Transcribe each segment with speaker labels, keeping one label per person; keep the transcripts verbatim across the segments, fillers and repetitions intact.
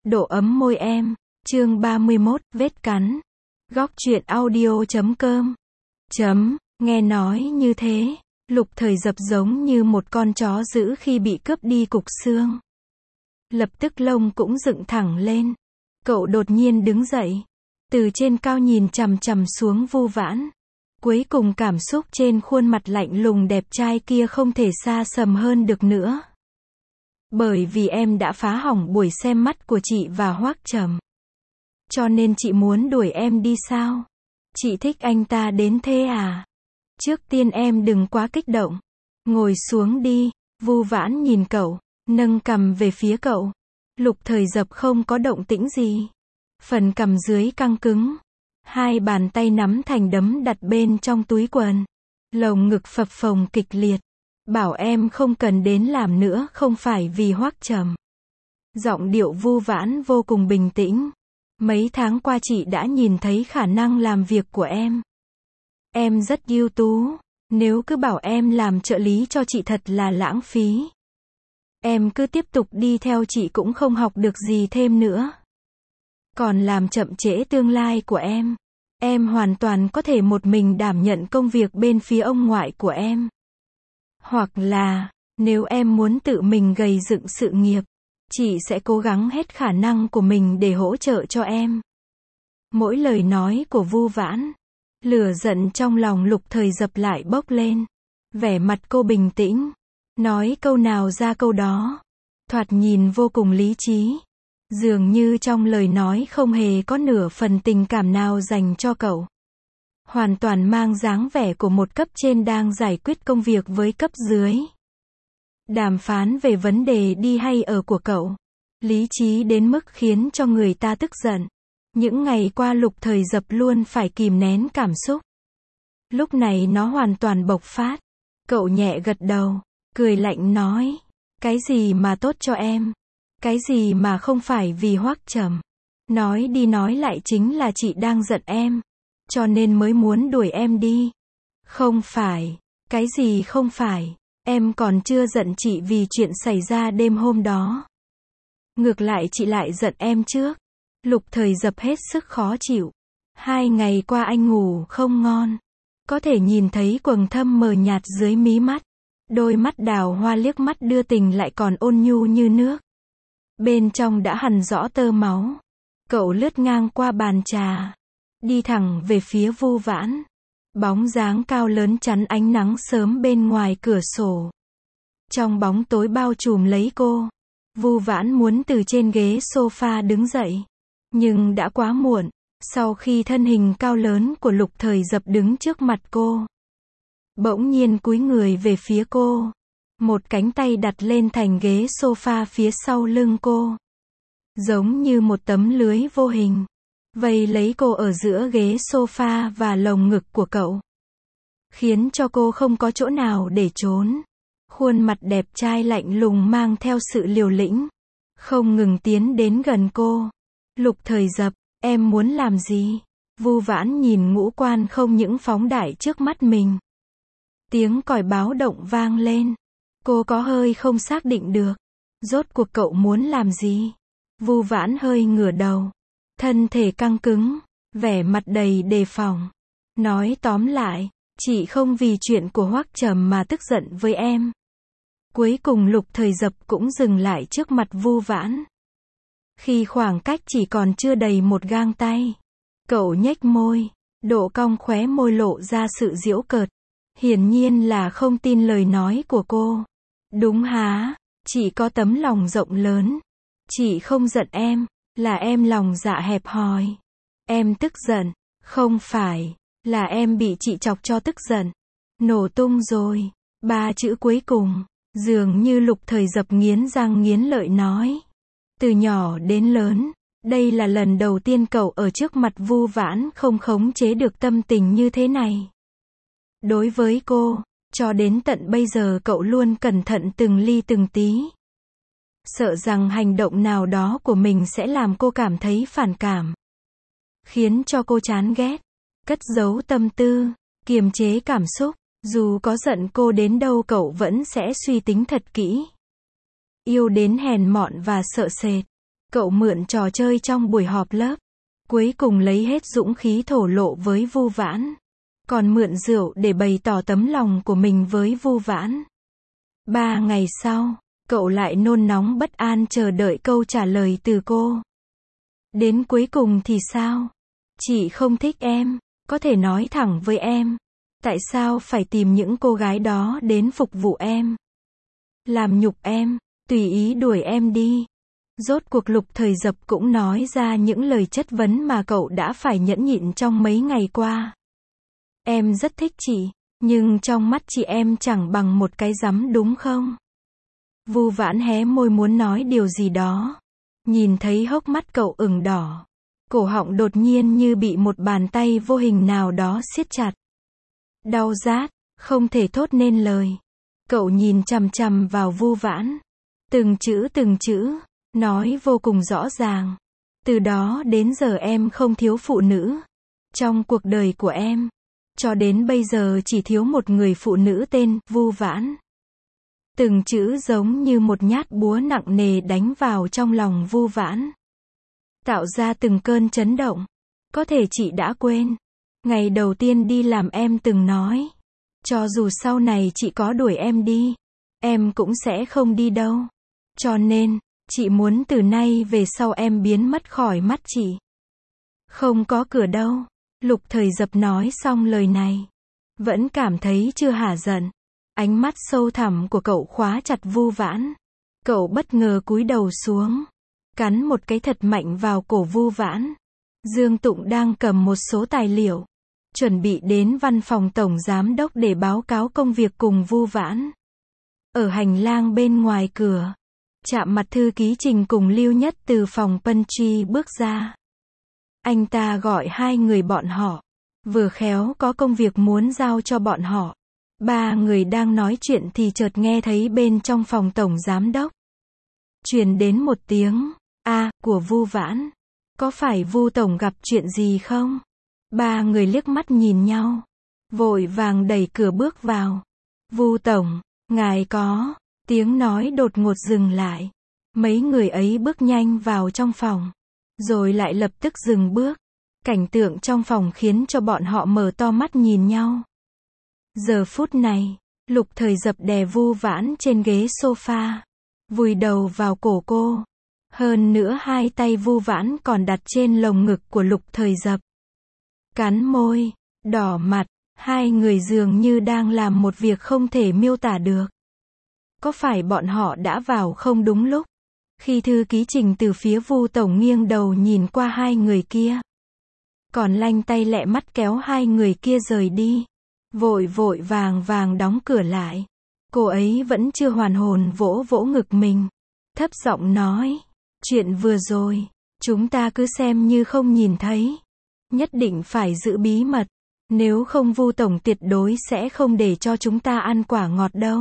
Speaker 1: độ ấm môi em. Chương ba mươi mốt, vết cắn. Góc truyện audio chấm com. Chấm, nghe nói như thế, Lục Thời Dập giống như một con chó dữ khi bị cướp đi cục xương. Lập tức lông cũng dựng thẳng lên. Cậu đột nhiên đứng dậy, từ trên cao nhìn chằm chằm xuống Vu Vãn. Cuối cùng cảm xúc trên khuôn mặt lạnh lùng đẹp trai kia không thể xa sầm hơn được nữa. Bởi vì em đã phá hỏng buổi xem mắt của chị và Hoắc Trầm. Cho nên chị muốn đuổi em đi sao? Chị thích anh ta đến thế à? Trước tiên em đừng quá kích động. Ngồi xuống đi. Vu Vãn nhìn cậu, nâng cằm về phía cậu. Lục Thời Dập không có động tĩnh gì. Phần cằm dưới căng cứng. Hai bàn tay nắm thành đấm đặt bên trong túi quần. Lồng ngực phập phồng kịch liệt. Bảo em không cần đến làm nữa không phải vì Hoắc Trầm. Giọng điệu Vu Vãn vô cùng bình tĩnh. Mấy tháng qua chị đã nhìn thấy khả năng làm việc của em. Em rất ưu tú. Nếu cứ bảo em làm trợ lý cho chị thật là lãng phí. Em cứ tiếp tục đi theo chị cũng không học được gì thêm nữa. Còn làm chậm trễ tương lai của em. Em hoàn toàn có thể một mình đảm nhận công việc bên phía ông ngoại của em. Hoặc là, nếu em muốn tự mình gầy dựng sự nghiệp, chị sẽ cố gắng hết khả năng của mình để hỗ trợ cho em. Mỗi lời nói của Vu Vãn, lửa giận trong lòng Lục Thời Dập lại bốc lên. Vẻ mặt cô bình tĩnh, nói câu nào ra câu đó. Thoạt nhìn vô cùng lý trí. Dường như trong lời nói không hề có nửa phần tình cảm nào dành cho cậu. Hoàn toàn mang dáng vẻ của một cấp trên đang giải quyết công việc với cấp dưới. Đàm phán về vấn đề đi hay ở của cậu. Lý trí đến mức khiến cho người ta tức giận. Những ngày qua Lục Thời Dập luôn phải kìm nén cảm xúc. Lúc này nó hoàn toàn bộc phát. Cậu nhẹ gật đầu, cười lạnh nói. Cái gì mà tốt cho em? Cái gì mà không phải vì Hoắc Trầm? Nói đi nói lại chính là chị đang giận em. Cho nên mới muốn đuổi em đi. Không phải. Cái gì không phải? Em còn chưa giận chị vì chuyện xảy ra đêm hôm đó. Ngược lại chị lại giận em trước. Lục Thời Dập hết sức khó chịu. Hai ngày qua anh ngủ không ngon. Có thể nhìn thấy quầng thâm mờ nhạt dưới mí mắt. Đôi mắt đào hoa liếc mắt đưa tình lại còn ôn nhu như nước. Bên trong đã hằn rõ tơ máu. Cậu lướt ngang qua bàn trà. Đi thẳng về phía Vu Vãn. Bóng dáng cao lớn chắn ánh nắng sớm bên ngoài cửa sổ. Trong bóng tối bao trùm lấy cô. Vu Vãn muốn từ trên ghế sofa đứng dậy. Nhưng đã quá muộn. Sau khi thân hình cao lớn của Lục Thời Dập đứng trước mặt cô. Bỗng nhiên cúi người về phía cô. Một cánh tay đặt lên thành ghế sofa phía sau lưng cô. Giống như một tấm lưới vô hình. Vây lấy cô ở giữa ghế sofa và lồng ngực của cậu. Khiến cho cô không có chỗ nào để trốn. Khuôn mặt đẹp trai lạnh lùng mang theo sự liều lĩnh. Không ngừng tiến đến gần cô. Lục Thời Dập, em muốn làm gì? Vu Vãn nhìn ngũ quan không những phóng đại trước mắt mình. Tiếng còi báo động vang lên. Cô có hơi không xác định được. Rốt cuộc cậu muốn làm gì? Vu Vãn hơi ngửa đầu. Thân thể căng cứng. Vẻ mặt đầy đề phòng. Nói tóm lại, chị không vì chuyện của Hoắc Trầm mà tức giận với em. Cuối cùng Lục Thời Dập cũng dừng lại trước mặt Vu Vãn. Khi khoảng cách chỉ còn chưa đầy một gang tay. Cậu nhếch môi. Độ cong khóe môi lộ ra sự giễu cợt. Hiển nhiên là không tin lời nói của cô. Đúng há, chị có tấm lòng rộng lớn. Chị không giận em, là em lòng dạ hẹp hòi. Em tức giận, không phải, là em bị chị chọc cho tức giận. Nổ tung rồi. Ba chữ cuối cùng, dường như Lục Thời Dập nghiến răng nghiến lợi nói. Từ nhỏ đến lớn, đây là lần đầu tiên cậu ở trước mặt Vu Vãn không khống chế được tâm tình như thế này. Đối với cô, cho đến tận bây giờ cậu luôn cẩn thận từng ly từng tí. Sợ rằng hành động nào đó của mình sẽ làm cô cảm thấy phản cảm. Khiến cho cô chán ghét. Cất giấu tâm tư, kiềm chế cảm xúc. Dù có giận cô đến đâu cậu vẫn sẽ suy tính thật kỹ. Yêu đến hèn mọn và sợ sệt. Cậu mượn trò chơi trong buổi họp lớp. Cuối cùng lấy hết dũng khí thổ lộ với Vu Vãn. Còn mượn rượu để bày tỏ tấm lòng của mình với Vu Vãn. Ba ngày sau, cậu lại nôn nóng bất an chờ đợi câu trả lời từ cô. Đến cuối cùng thì sao? Chị không thích em, có thể nói thẳng với em. Tại sao phải tìm những cô gái đó đến phục vụ em? Làm nhục em, tùy ý đuổi em đi. Rốt cuộc Lục Thời Dập cũng nói ra những lời chất vấn mà cậu đã phải nhẫn nhịn trong mấy ngày qua. Em rất thích chị, nhưng trong mắt chị em chẳng bằng một cái rắm đúng không? Vu Vãn hé môi muốn nói điều gì đó. Nhìn thấy hốc mắt cậu ửng đỏ. Cổ họng đột nhiên như bị một bàn tay vô hình nào đó siết chặt. Đau rát, không thể thốt nên lời. Cậu nhìn chằm chằm vào Vu Vãn. Từng chữ từng chữ, nói vô cùng rõ ràng. Từ đó đến giờ em không thiếu phụ nữ. Trong cuộc đời của em, cho đến bây giờ chỉ thiếu một người phụ nữ tên Vu Vãn. Từng chữ giống như một nhát búa nặng nề đánh vào trong lòng Vu Vãn. Tạo ra từng cơn chấn động. Có thể chị đã quên. Ngày đầu tiên đi làm em từng nói. Cho dù sau này chị có đuổi em đi, em cũng sẽ không đi đâu. Cho nên, chị muốn từ nay về sau em biến mất khỏi mắt chị. Không có cửa đâu. Lục Thời Dập nói xong lời này. Vẫn cảm thấy chưa hả giận. Ánh mắt sâu thẳm của cậu khóa chặt Vu Vãn. Cậu bất ngờ cúi đầu xuống. Cắn một cái thật mạnh vào cổ Vu Vãn. Dương Tụng đang cầm một số tài liệu. Chuẩn bị đến văn phòng tổng giám đốc để báo cáo công việc cùng Vu Vãn. Ở hành lang bên ngoài cửa. Chạm mặt thư ký Trình cùng Lưu Nhất từ phòng pantry bước ra. Anh ta gọi hai người bọn họ. Vừa khéo có công việc muốn giao cho bọn họ. Ba người đang nói chuyện thì chợt nghe thấy bên trong phòng tổng giám đốc. Truyền đến một tiếng, a, của Vu Vãn. Có phải Vu tổng gặp chuyện gì không? Ba người liếc mắt nhìn nhau. Vội vàng đẩy cửa bước vào. Vu tổng, ngài có. Tiếng nói đột ngột dừng lại. Mấy người ấy bước nhanh vào trong phòng. Rồi lại lập tức dừng bước. Cảnh tượng trong phòng khiến cho bọn họ mở to mắt nhìn nhau. Giờ phút này, Lục Thời Dập đè Vu Vãn trên ghế sofa. Vùi đầu vào cổ cô. Hơn nữa hai tay Vu Vãn còn đặt trên lồng ngực của Lục Thời Dập. Cắn môi, đỏ mặt, hai người dường như đang làm một việc không thể miêu tả được. Có phải bọn họ đã vào không đúng lúc? Khi thư ký Trình từ phía Vu tổng nghiêng đầu nhìn qua hai người kia. Còn lanh tay lẹ mắt kéo hai người kia rời đi. Vội vội vàng vàng đóng cửa lại. Cô ấy vẫn chưa hoàn hồn vỗ vỗ ngực mình. Thấp giọng nói. Chuyện vừa rồi, chúng ta cứ xem như không nhìn thấy. Nhất định phải giữ bí mật. Nếu không Vu tổng tuyệt đối sẽ không để cho chúng ta ăn quả ngọt đâu.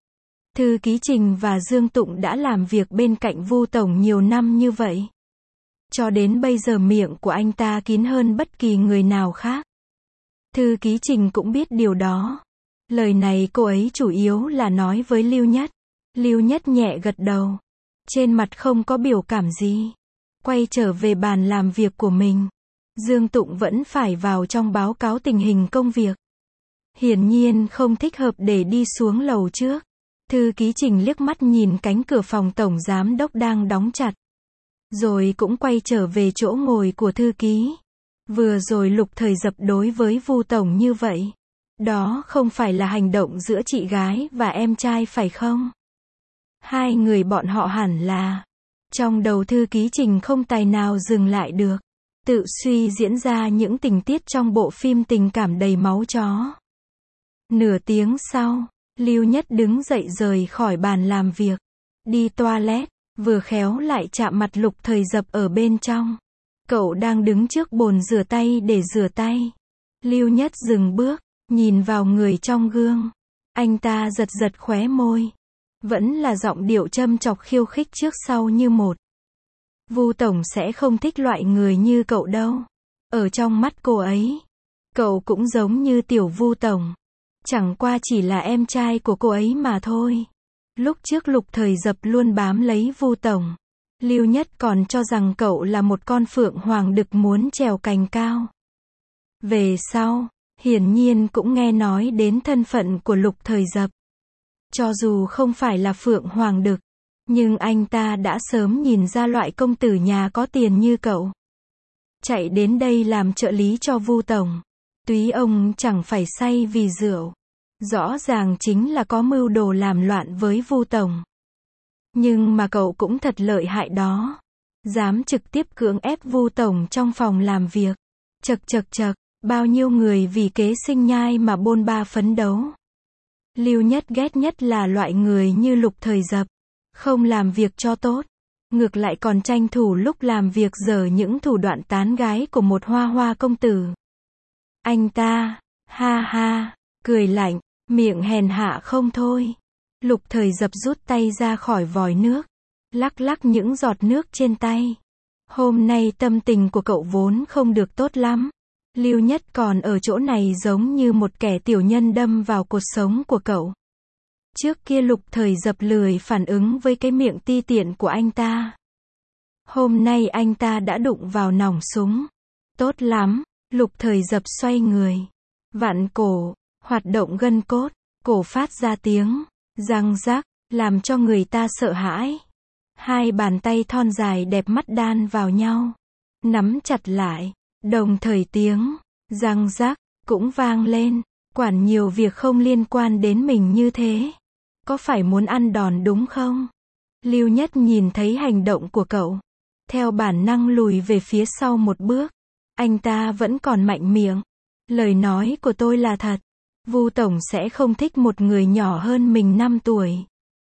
Speaker 1: Thư ký Trình và Dương Tụng đã làm việc bên cạnh Vu tổng nhiều năm như vậy. Cho đến bây giờ miệng của anh ta kín hơn bất kỳ người nào khác. Thư ký Trình cũng biết điều đó. Lời này cô ấy chủ yếu là nói với Lưu Nhất. Lưu Nhất nhẹ gật đầu. Trên mặt không có biểu cảm gì. Quay trở về bàn làm việc của mình. Dương Tụng vẫn phải vào trong báo cáo tình hình công việc. Hiển nhiên không thích hợp để đi xuống lầu trước. Thư ký Trình liếc mắt nhìn cánh cửa phòng tổng giám đốc đang đóng chặt. Rồi cũng quay trở về chỗ ngồi của thư ký. Vừa rồi Lục Thời Dập đối với Vu tổng như vậy. Đó không phải là hành động giữa chị gái và em trai phải không? Hai người bọn họ hẳn là. Trong đầu thư ký Trình không tài nào dừng lại được. Tự suy diễn ra những tình tiết trong bộ phim tình cảm đầy máu chó. Nửa tiếng sau, Lưu Nhất đứng dậy rời khỏi bàn làm việc. Đi toilet, vừa khéo lại chạm mặt Lục Thời Dập ở bên trong. Cậu đang đứng trước bồn rửa tay để rửa tay. Lưu Nhất dừng bước, nhìn vào người trong gương. Anh ta giật giật khóe môi. Vẫn là giọng điệu châm chọc khiêu khích trước sau như một. Vu tổng sẽ không thích loại người như cậu đâu. Ở trong mắt cô ấy, cậu cũng giống như tiểu Vu tổng. Chẳng qua chỉ là em trai của cô ấy mà thôi. Lúc trước Lục Thời Dập luôn bám lấy Vu tổng. Lưu Nhất còn cho rằng cậu là một con phượng hoàng đực muốn trèo cành cao. Về sau, hiển nhiên cũng nghe nói đến thân phận của Lục Thời Dập. Cho dù không phải là phượng hoàng đực, nhưng anh ta đã sớm nhìn ra loại công tử nhà có tiền như cậu. Chạy đến đây làm trợ lý cho Vu tổng. Túy ông chẳng phải say vì rượu. Rõ ràng chính là có mưu đồ làm loạn với Vu tổng. Nhưng mà cậu cũng thật lợi hại đó. Dám trực tiếp cưỡng ép Vu tổng trong phòng làm việc. Chật chật chật, bao nhiêu người vì kế sinh nhai mà bôn ba phấn đấu. Lưu Nhất ghét nhất là loại người như Lục Thời Dập. Không làm việc cho tốt. Ngược lại còn tranh thủ lúc làm việc dở những thủ đoạn tán gái của một hoa hoa công tử. Anh ta, ha ha, cười lạnh, miệng hèn hạ không thôi. Lục Thời Dập rút tay ra khỏi vòi nước, lắc lắc những giọt nước trên tay. Hôm nay tâm tình của cậu vốn không được tốt lắm. Lưu Nhất còn ở chỗ này giống như một kẻ tiểu nhân đâm vào cột sống của cậu. Trước kia Lục Thời Dập lười phản ứng với cái miệng ti tiện của anh ta. Hôm nay anh ta đã đụng vào nòng súng. Tốt lắm, Lục Thời Dập xoay người, vặn cổ, hoạt động gân cốt, cổ phát ra tiếng răng rắc, làm cho người ta sợ hãi. Hai bàn tay thon dài đẹp mắt đan vào nhau, nắm chặt lại, đồng thời tiếng răng rắc cũng vang lên. Quản nhiều việc không liên quan đến mình như thế. Có phải muốn ăn đòn đúng không? Lưu Nhất nhìn thấy hành động của cậu, theo bản năng lùi về phía sau một bước. Anh ta vẫn còn mạnh miệng. Lời nói của tôi là thật. Vu tổng sẽ không thích một người nhỏ hơn mình năm tuổi.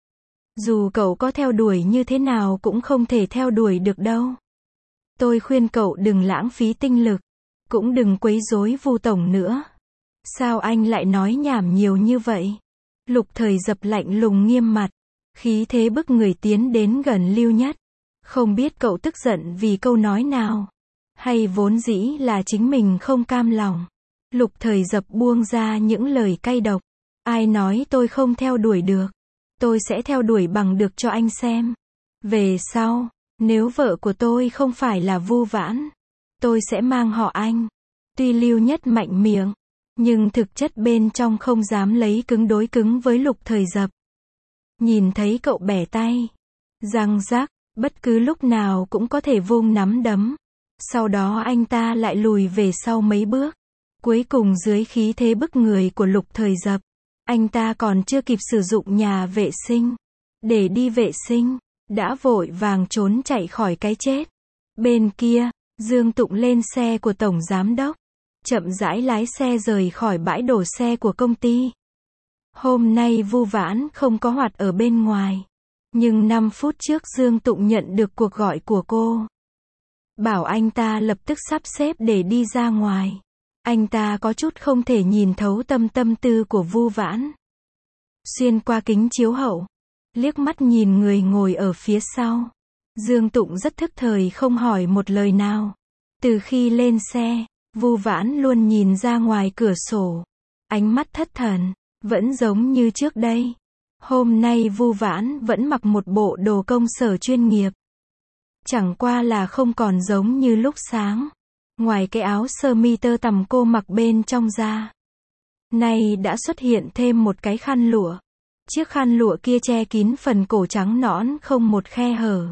Speaker 1: Dù cậu có theo đuổi như thế nào cũng không thể theo đuổi được đâu. Tôi khuyên cậu đừng lãng phí tinh lực, cũng đừng quấy rối Vu tổng nữa. Sao anh lại nói nhảm nhiều như vậy? Lục Thời Dập lạnh lùng nghiêm mặt, khí thế bức người tiến đến gần Lưu Nhất. Không biết cậu tức giận vì câu nói nào, hay vốn dĩ là chính mình không cam lòng. Lục Thời Dập buông ra những lời cay độc. Ai nói tôi không theo đuổi được? Tôi sẽ theo đuổi bằng được cho anh xem. Về sau, nếu vợ của tôi không phải là Vu Vãn, tôi sẽ mang họ Anh. Tuy Lưu Nhất mạnh miệng, nhưng thực chất bên trong không dám lấy cứng đối cứng với Lục Thời Dập. Nhìn thấy cậu bẻ tay, răng rắc, bất cứ lúc nào cũng có thể vung nắm đấm. Sau đó anh ta lại lùi về sau mấy bước. Cuối cùng dưới khí thế bức người của Lục Thời Dập, anh ta còn chưa kịp sử dụng nhà vệ sinh để đi vệ sinh, đã vội vàng trốn chạy khỏi cái chết. Bên kia, Dương Tụng lên xe của Tổng Giám Đốc, chậm rãi lái xe rời khỏi bãi đổ xe của công ty. Hôm nay Vu Vãn không có mặt ở bên ngoài, nhưng năm phút trước Dương Tụng nhận được cuộc gọi của cô. Bảo anh ta lập tức sắp xếp để đi ra ngoài. Anh ta có chút không thể nhìn thấu tâm tâm tư của Vu Vãn. Xuyên qua kính chiếu hậu, liếc mắt nhìn người ngồi ở phía sau. Dương Tụng rất thức thời không hỏi một lời nào. Từ khi lên xe, Vu Vãn luôn nhìn ra ngoài cửa sổ. Ánh mắt thất thần, vẫn giống như trước đây. Hôm nay Vu Vãn vẫn mặc một bộ đồ công sở chuyên nghiệp. Chẳng qua là không còn giống như lúc sáng. Ngoài cái áo sơ mi tơ tằm cô mặc bên trong ra, nay đã xuất hiện thêm một cái khăn lụa. Chiếc khăn lụa kia che kín phần cổ trắng nõn không một khe hở.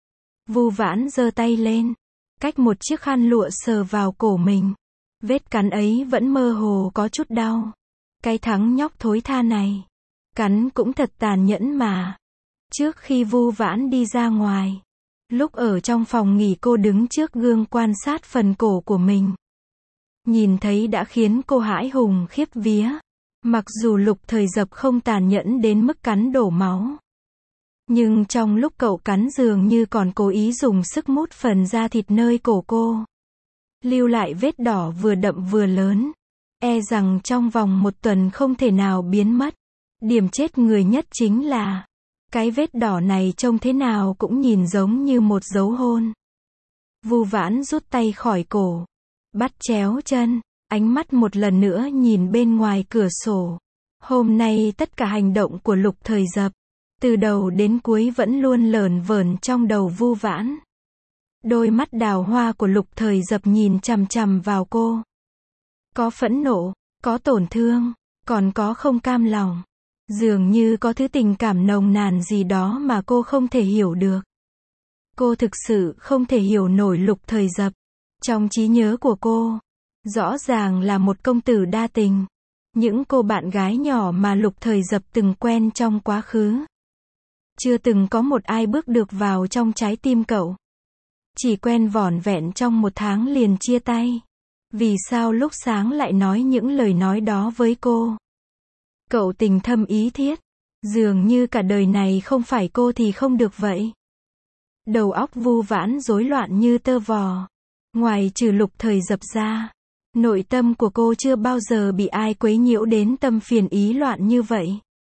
Speaker 1: Vu Vãn giơ tay lên, cách một chiếc khăn lụa sờ vào cổ mình. Vết cắn ấy vẫn mơ hồ có chút đau. Cái thằng nhóc thối tha này, cắn cũng thật tàn nhẫn mà. Trước khi Vu Vãn đi ra ngoài, lúc ở trong phòng nghỉ cô đứng trước gương quan sát phần cổ của mình. Nhìn thấy đã khiến cô hãi hùng khiếp vía. Mặc dù Lục Thời Dập không tàn nhẫn đến mức cắn đổ máu, nhưng trong lúc cậu cắn dường như còn cố ý dùng sức mút phần da thịt nơi cổ cô. Lưu lại vết đỏ vừa đậm vừa lớn. E rằng trong vòng một tuần không thể nào biến mất. Điểm chết người nhất chính là cái vết đỏ này trông thế nào cũng nhìn giống như một dấu hôn. Vu Vãn rút tay khỏi cổ, bắt chéo chân, ánh mắt một lần nữa nhìn bên ngoài cửa sổ. Hôm nay tất cả hành động của Lục Thời Dập Từ đầu đến cuối vẫn luôn lởn vởn trong đầu Vu Vãn. Đôi mắt đào hoa của Lục Thời Dập nhìn chằm chằm vào cô. Có phẫn nộ, có tổn thương, còn có không cam lòng. Dường như có thứ tình cảm nồng nàn gì đó mà cô không thể hiểu được. Cô thực sự không thể hiểu nổi Lục Thời Dập. Trong trí nhớ của cô, rõ ràng là một công tử đa tình. Những cô bạn gái nhỏ mà Lục Thời Dập từng quen trong quá khứ, chưa từng có một ai bước được vào trong trái tim cậu. Chỉ quen vỏn vẹn trong một tháng liền chia tay. Vì sao lúc sáng lại nói những lời nói đó với cô? Cậu tình thâm ý thiết. Dường như cả đời này không phải cô thì không được vậy. Đầu óc Vu Vãn rối loạn như tơ vò. Ngoài trừ Lục Thời Dập ra, nội tâm của cô chưa bao giờ bị ai quấy nhiễu đến tâm phiền ý loạn như vậy.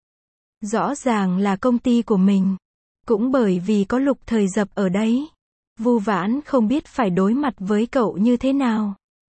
Speaker 1: Rõ ràng là công ty của mình. Cũng bởi vì có Lục Thời Dập ở đấy, Vu Vãn không biết phải đối mặt với cậu như thế nào.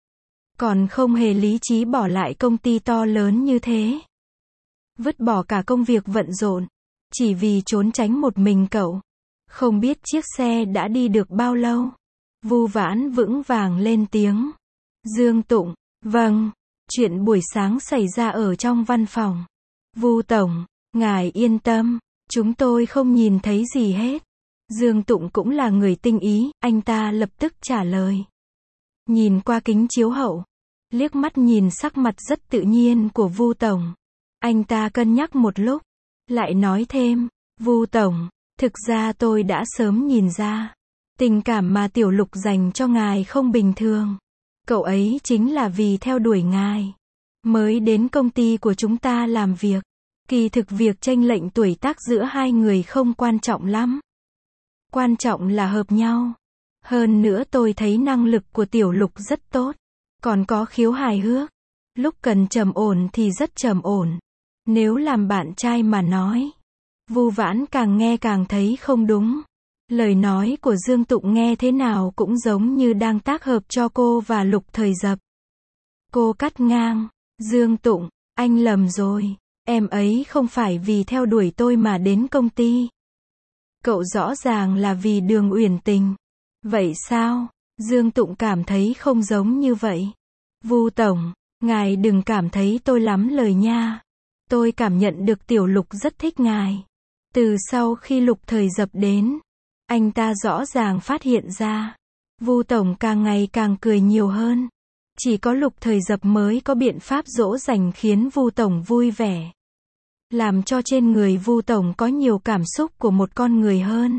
Speaker 1: Còn không hề lý trí bỏ lại công ty to lớn như thế. Vứt bỏ cả công việc bận rộn, chỉ vì trốn tránh một mình cậu. Không biết chiếc xe đã đi được bao lâu. Vu Vãn vững vàng lên tiếng. Dương Tụng, vâng, chuyện buổi sáng xảy ra ở trong văn phòng. Vu Tổng, ngài yên tâm, chúng tôi không nhìn thấy gì hết. Dương Tụng cũng là người tinh ý, anh ta lập tức trả lời. Nhìn qua kính chiếu hậu, liếc mắt nhìn sắc mặt rất tự nhiên của Vu Tổng. Anh ta cân nhắc một lúc, lại nói thêm, Vu Tổng, thực ra tôi đã sớm nhìn ra. Tình cảm mà Tiểu Lục dành cho ngài không bình thường. Cậu ấy chính là vì theo đuổi ngài mới đến công ty của chúng ta làm việc. Kỳ thực việc chênh lệch tuổi tác giữa hai người không quan trọng lắm. Quan trọng là hợp nhau. Hơn nữa tôi thấy năng lực của Tiểu Lục rất tốt. Còn có khiếu hài hước. Lúc cần trầm ổn thì rất trầm ổn. Nếu làm bạn trai mà nói. Vu Vãn càng nghe càng thấy không đúng. Lời nói của Dương Tụng nghe thế nào cũng giống như đang tác hợp cho cô và Lục Thời Dập. Cô cắt ngang. Dương Tụng, anh lầm rồi. Em ấy không phải vì theo đuổi tôi mà đến công ty. Cậu rõ ràng là vì Đường Uyển Tình. Vậy sao? Dương Tụng cảm thấy không giống như vậy. Vu Tổng, ngài đừng cảm thấy tôi lắm lời nha. Tôi cảm nhận được Tiểu Lục rất thích ngài. Từ sau khi Lục Thời Dập đến, anh ta rõ ràng phát hiện ra. Vu Tổng càng ngày càng cười nhiều hơn. Chỉ có Lục Thời Dập mới có biện pháp dỗ dành khiến Vu Tổng vui vẻ. Làm cho trên người Vu Tổng có nhiều cảm xúc của một con người hơn.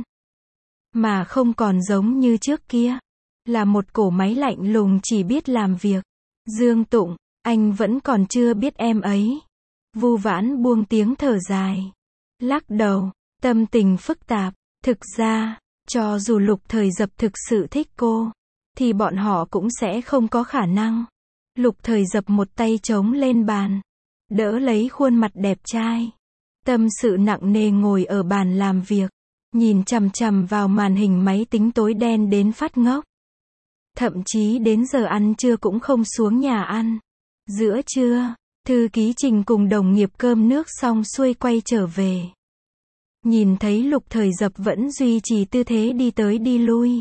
Speaker 1: Mà không còn giống như trước kia. Là một cỗ máy lạnh lùng chỉ biết làm việc. Dương Tụng, anh vẫn còn chưa biết em ấy. Vu Vãn buông tiếng thở dài. Lắc đầu, tâm tình phức tạp. Thực ra, cho dù Lục Thời Dập thực sự thích cô, thì bọn họ cũng sẽ không có khả năng. Lục Thời Dập một tay chống lên bàn, đỡ lấy khuôn mặt đẹp trai. Tâm sự nặng nề ngồi ở bàn làm việc, nhìn chằm chằm vào màn hình máy tính tối đen đến phát ngốc. Thậm chí đến giờ ăn trưa cũng không xuống nhà ăn. Giữa trưa, thư ký Trình cùng đồng nghiệp cơm nước xong xuôi quay trở về. Nhìn thấy Lục Thời Dập vẫn duy trì tư thế đi tới đi lui.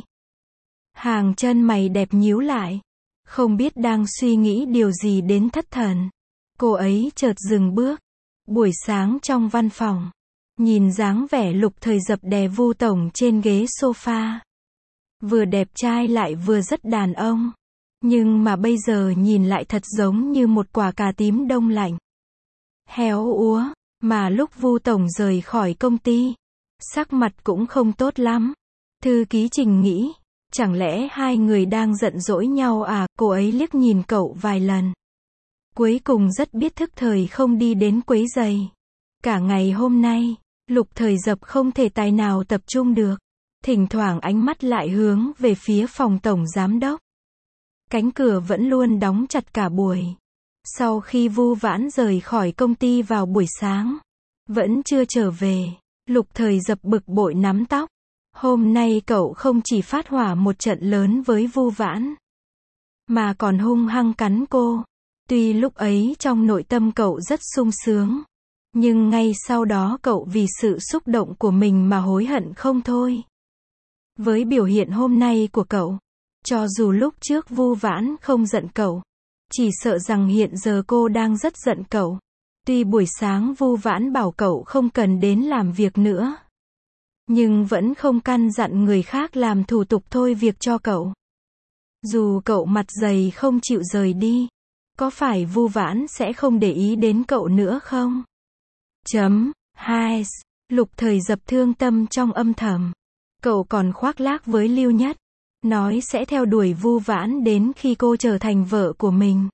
Speaker 1: Hàng chân mày đẹp nhíu lại. Không biết đang suy nghĩ điều gì đến thất thần. Cô ấy chợt dừng bước. Buổi sáng trong văn phòng, nhìn dáng vẻ Lục Thời Dập đè Vu Tổng trên ghế sofa. Vừa đẹp trai lại vừa rất đàn ông. Nhưng mà bây giờ nhìn lại thật giống như một quả cà tím đông lạnh. Héo úa. Mà lúc Vu Tổng rời khỏi công ty, sắc mặt cũng không tốt lắm. Thư ký Trình nghĩ, chẳng lẽ hai người đang giận dỗi nhau à? Cô ấy liếc nhìn cậu vài lần. Cuối cùng rất biết thức thời không đi đến quấy rầy. Cả ngày hôm nay, Lục Thời Dập không thể tài nào tập trung được. Thỉnh thoảng ánh mắt lại hướng về phía phòng tổng giám đốc. Cánh cửa vẫn luôn đóng chặt cả buổi. Sau khi Vu Vãn rời khỏi công ty vào buổi sáng, vẫn chưa trở về, Lục Thời Dập bực bội nắm tóc. Hôm nay cậu không chỉ phát hỏa một trận lớn với Vu Vãn, mà còn hung hăng cắn cô. Tuy lúc ấy trong nội tâm cậu rất sung sướng, Nhưng ngay sau đó cậu vì sự xúc động của mình mà hối hận không thôi. Với biểu hiện hôm nay của cậu, cho dù lúc trước Vu Vãn không giận cậu, chỉ sợ rằng hiện giờ cô đang rất giận cậu. Tuy buổi sáng Vu Vãn bảo cậu không cần đến làm việc nữa, nhưng vẫn không căn dặn người khác làm thủ tục thôi việc cho cậu. Dù cậu mặt dày không chịu rời đi, có phải Vu Vãn sẽ không để ý đến cậu nữa không? Chấm. hai. Lục Thời Dập thương tâm trong âm thầm. Cậu còn khoác lác với Lưu Nhất, nói sẽ theo đuổi Vu Vãn đến khi cô trở thành vợ của mình.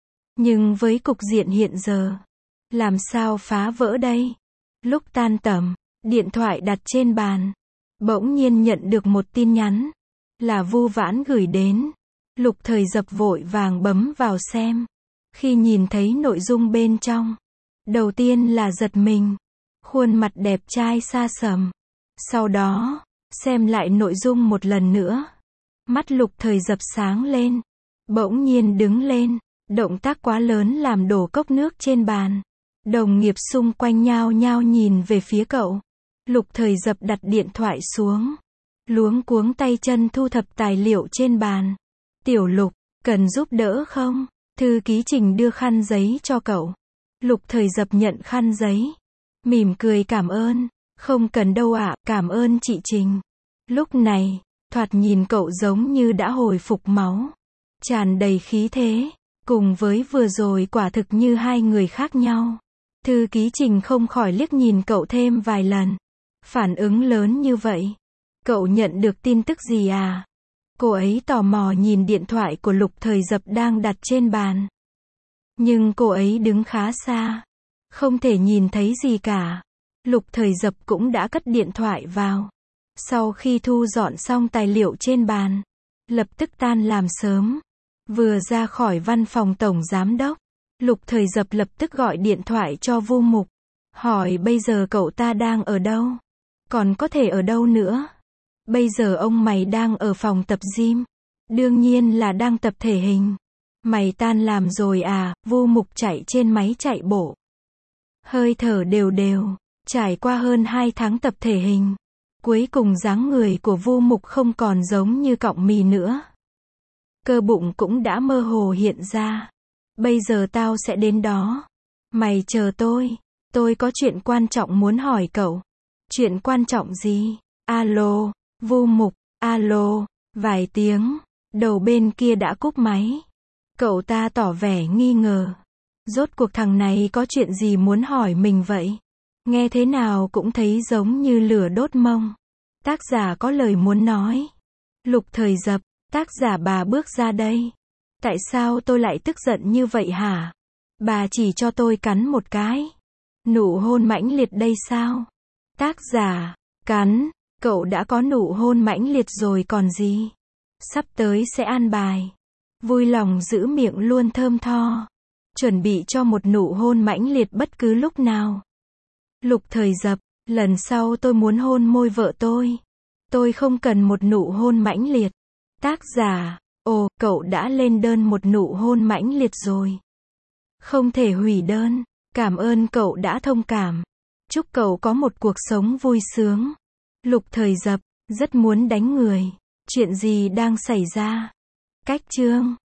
Speaker 1: Nhưng với cục diện hiện giờ, làm sao phá vỡ đây? Lúc tan tầm, điện thoại đặt trên bàn, bỗng nhiên nhận được một tin nhắn, là Vu Vãn gửi đến. Lục Thời Dập vội vàng bấm vào xem. Khi nhìn thấy nội dung bên trong, đầu tiên là giật mình, khuôn mặt đẹp trai xa sầm. Sau đó, xem lại nội dung một lần nữa, mắt Lục Thời Dập sáng lên, bỗng nhiên đứng lên, động tác quá lớn làm đổ cốc nước trên bàn. Đồng nghiệp xung quanh nhao nhao nhìn về phía cậu. Lục Thời Dập đặt điện thoại xuống, luống cuống tay chân thu thập tài liệu trên bàn. Tiểu Lục, cần giúp đỡ không? Thư ký Trình đưa khăn giấy cho cậu. Lục Thời Dập nhận khăn giấy, mỉm cười cảm ơn. Không cần đâu ạ, cảm ơn chị Trình. Lúc này, thoạt nhìn cậu giống như đã hồi phục máu, tràn đầy khí thế, cùng với vừa rồi quả thực như hai người khác nhau. Thư ký Trình không khỏi liếc nhìn cậu thêm vài lần. Phản ứng lớn như vậy, cậu nhận được tin tức gì à? Cô ấy tò mò nhìn điện thoại của Lục Thời Dập đang đặt trên bàn. Nhưng cô ấy đứng khá xa, không thể nhìn thấy gì cả. Lục Thời Dập cũng đã cất điện thoại vào. Sau khi thu dọn xong tài liệu trên bàn, lập tức tan làm sớm. Vừa ra khỏi văn phòng tổng giám đốc, Lục Thời Dập lập tức gọi điện thoại cho Vu Mục, hỏi bây giờ cậu ta đang ở đâu? Còn có thể ở đâu nữa? Bây giờ ông mày đang ở phòng tập gym. Đương nhiên là đang tập thể hình. Mày tan làm rồi à? Vu Mục chạy trên máy chạy bộ, hơi thở đều đều. Trải qua hơn hai tháng tập thể hình, cuối cùng dáng người của Vu Mục không còn giống như cọng mì nữa. Cơ bụng cũng đã mơ hồ hiện ra. Bây giờ tao sẽ đến đó. Mày chờ tôi. Tôi có chuyện quan trọng muốn hỏi cậu. Chuyện quan trọng gì? Alo, Vu Mục, alo, vài tiếng, đầu bên kia đã cúp máy. Cậu ta tỏ vẻ nghi ngờ. Rốt cuộc thằng này có chuyện gì muốn hỏi mình vậy? Nghe thế nào cũng thấy giống như lửa đốt mông. Tác giả có lời muốn nói. Lục Thời Dập, tác giả bà bước ra đây. Tại sao tôi lại tức giận như vậy hả? Bà chỉ cho tôi cắn một cái. Nụ hôn mãnh liệt đây sao? Tác giả, cắn, cậu đã có nụ hôn mãnh liệt rồi còn gì? Sắp tới sẽ an bài. Vui lòng giữ miệng luôn thơm tho. Chuẩn bị cho một nụ hôn mãnh liệt bất cứ lúc nào. Lục Thời Dập, lần sau tôi muốn hôn môi vợ tôi. Tôi không cần một nụ hôn mãnh liệt. Tác giả, ồ, cậu đã lên đơn một nụ hôn mãnh liệt rồi. Không thể hủy đơn. Cảm ơn cậu đã thông cảm. Chúc cậu có một cuộc sống vui sướng. Lục Thời Dập, rất muốn đánh người. Chuyện gì đang xảy ra? Cách chương